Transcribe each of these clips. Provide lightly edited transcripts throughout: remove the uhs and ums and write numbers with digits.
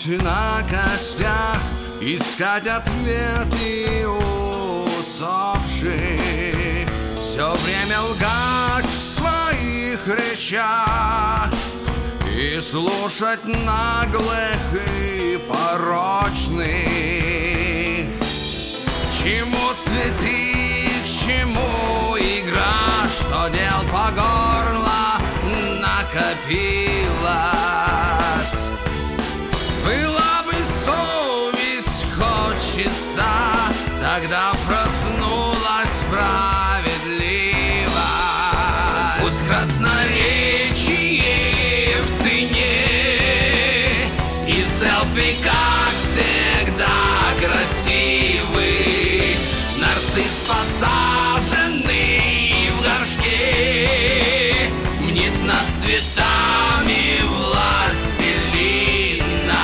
Путь на костях, искать ответы усопших, все время лгать в своих речах и слушать наглых и порочных. Чему цветы, к чему игра, что дел по горло накопилось? Была бы совесть хоть чиста, тогда проснулась справедливость. Пусть красноречие в цене и селфи, как всегда, красивый. Нарцисс, посаженный в горшке, мнет над цветами властелина.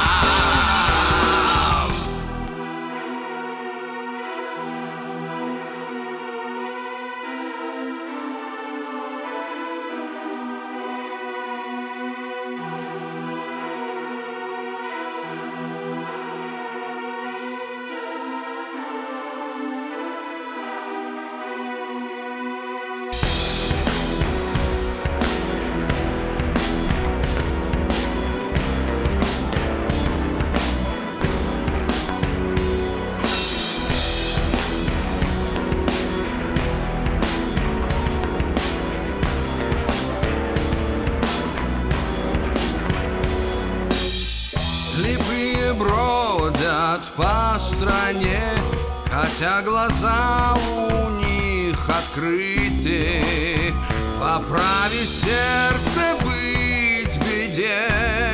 Слепые бродят по стране, хотя глаза у них открыты. По праве сердце быть беде,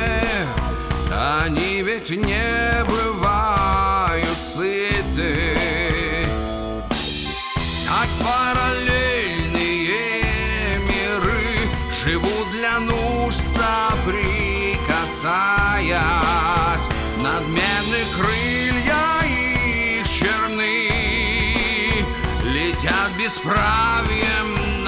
они ведь не бывают сыты. Как параллельные миры живут для нужд соприкасаясь. Надменные крылья их черны, летят бесправием,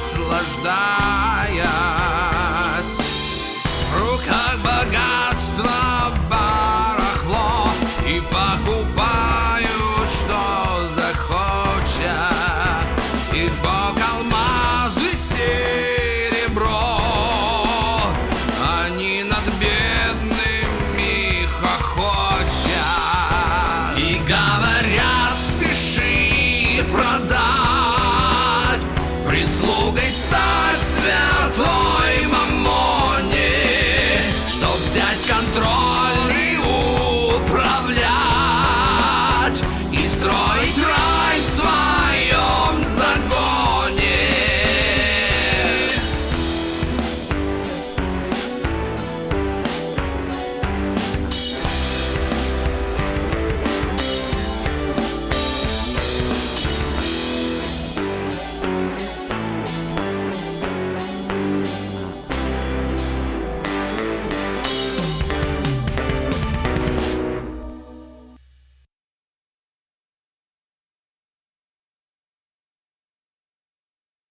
наслаждаясь. В руках богатство, барахло, и покупают, что захочет. И бог алмазы, серебро, они над бедными хохочут. И говорят, спеши продать, прислугой стать святой.